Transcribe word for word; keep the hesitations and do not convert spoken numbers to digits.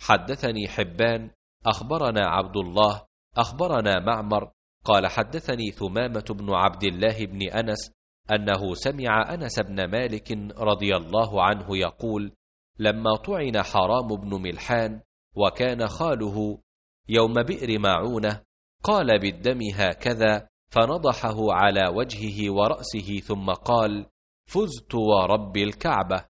حدثني حبان أخبرنا عبد الله أخبرنا معمر قال حدثني ثمامة بن عبد الله بن أنس أنه سمع أنس بن مالك رضي الله عنه يقول: لما طعن حرام بن ملحان وكان خاله يوم بئر معونة قال بالدم هكذا، فنضحه على وجهه ورأسه ثم قال: فزت ورب الكعبة.